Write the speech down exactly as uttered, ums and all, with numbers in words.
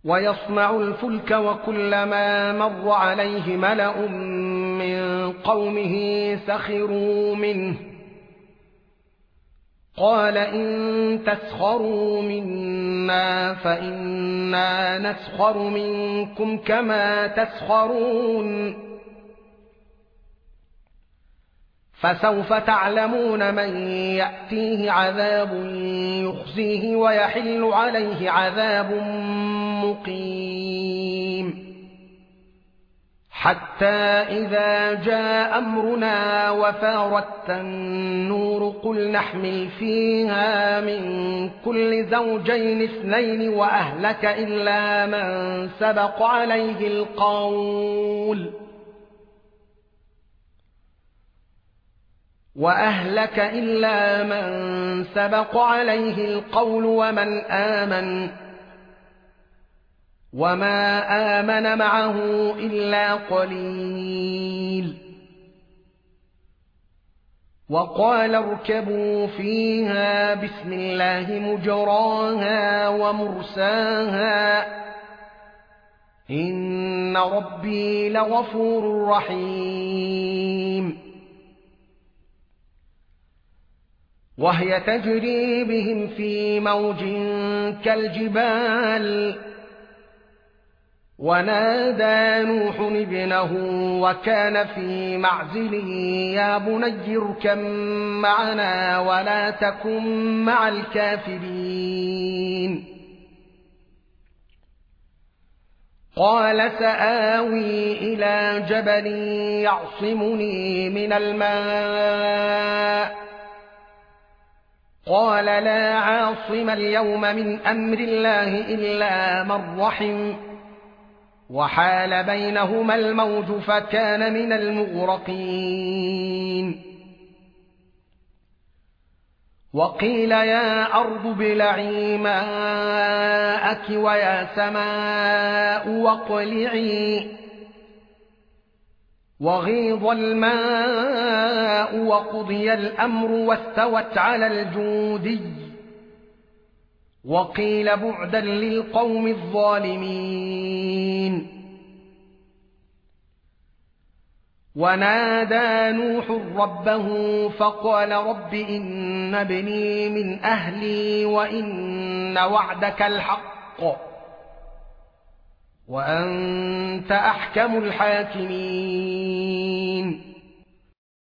ويصنع الفلك وكلما مر عليه ملأ من قومه سخروا منه قال إن تسخروا منا فإنا نسخر منكم كما تسخرون فسوف تعلمون من يأتيه عذاب يخزيه ويحل عليه عذاب مقيم حتى إذا جاء أمرنا وفارت النور قل نحمل فيها من كل زوجين اثنين وأهلك إلا من سبق عليه القول وأهلك إلا من سبق عليه القول ومن آمن وما آمن معه إلا قليل وقال اركبوا فيها بسم الله مجراها ومرساها إن ربي لغفور رحيم وهي تجري بهم في موج كالجبال ونادى نوح ابنه وكان في معزل يا بني اركب معنا ولا تكن مع الكافرين قال سآوي إلى جبل يعصمني من الماء قال لا عاصم اليوم من أمر الله إلا من رحم وحال بينهما الموج فكان من المغرقين وقيل يا أرض ابلعي ماءك ويا سماء واقلعي وغيض الماء وقضي الأمر واستوت على الجودي وقيل بعدا للقوم الظالمين ونادى نوح ربه فقال رب إن ابني من أهلي وإن وعدك الحق وأنت أحكم الحاكمين